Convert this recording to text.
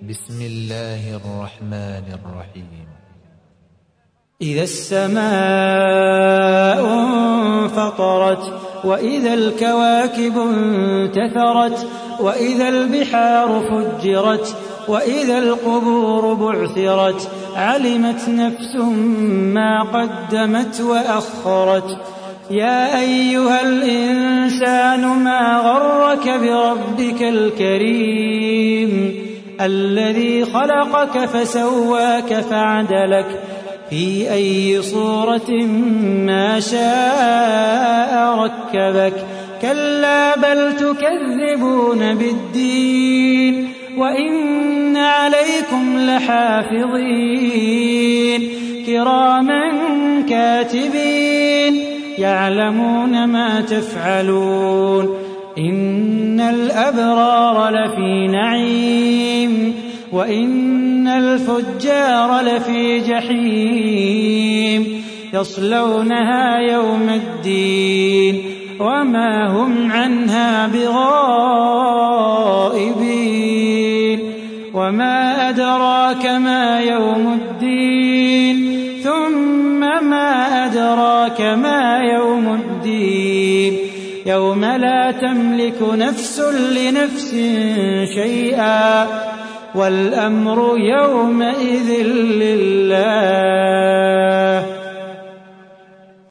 بسم الله الرحمن الرحيم. إذا السماء انفطرت وإذا الكواكب انتثرت وإذا البحار فجرت وإذا القبور بعثرت علمت نفس ما قدمت وأخرت. يا أيها الإنسان ما غرك بربك الكريم الذي خلقك فسواك فعدلك في أي صورة ما شاء ركبك. كلا بل تكذبون بالدين وإن عليكم لحافظين كراما كاتبين يعلمون ما تفعلون. إن الأبرار لفي نعيم وإن الفجار لفي جحيم يصلونها يوم الدين وما هم عنها بغائبين. وما أدراك ما يوم الدين ثم ما أدراك ما يوم الدين يوم لا تملك نفس لنفس شيئا والأمر يومئذ لله.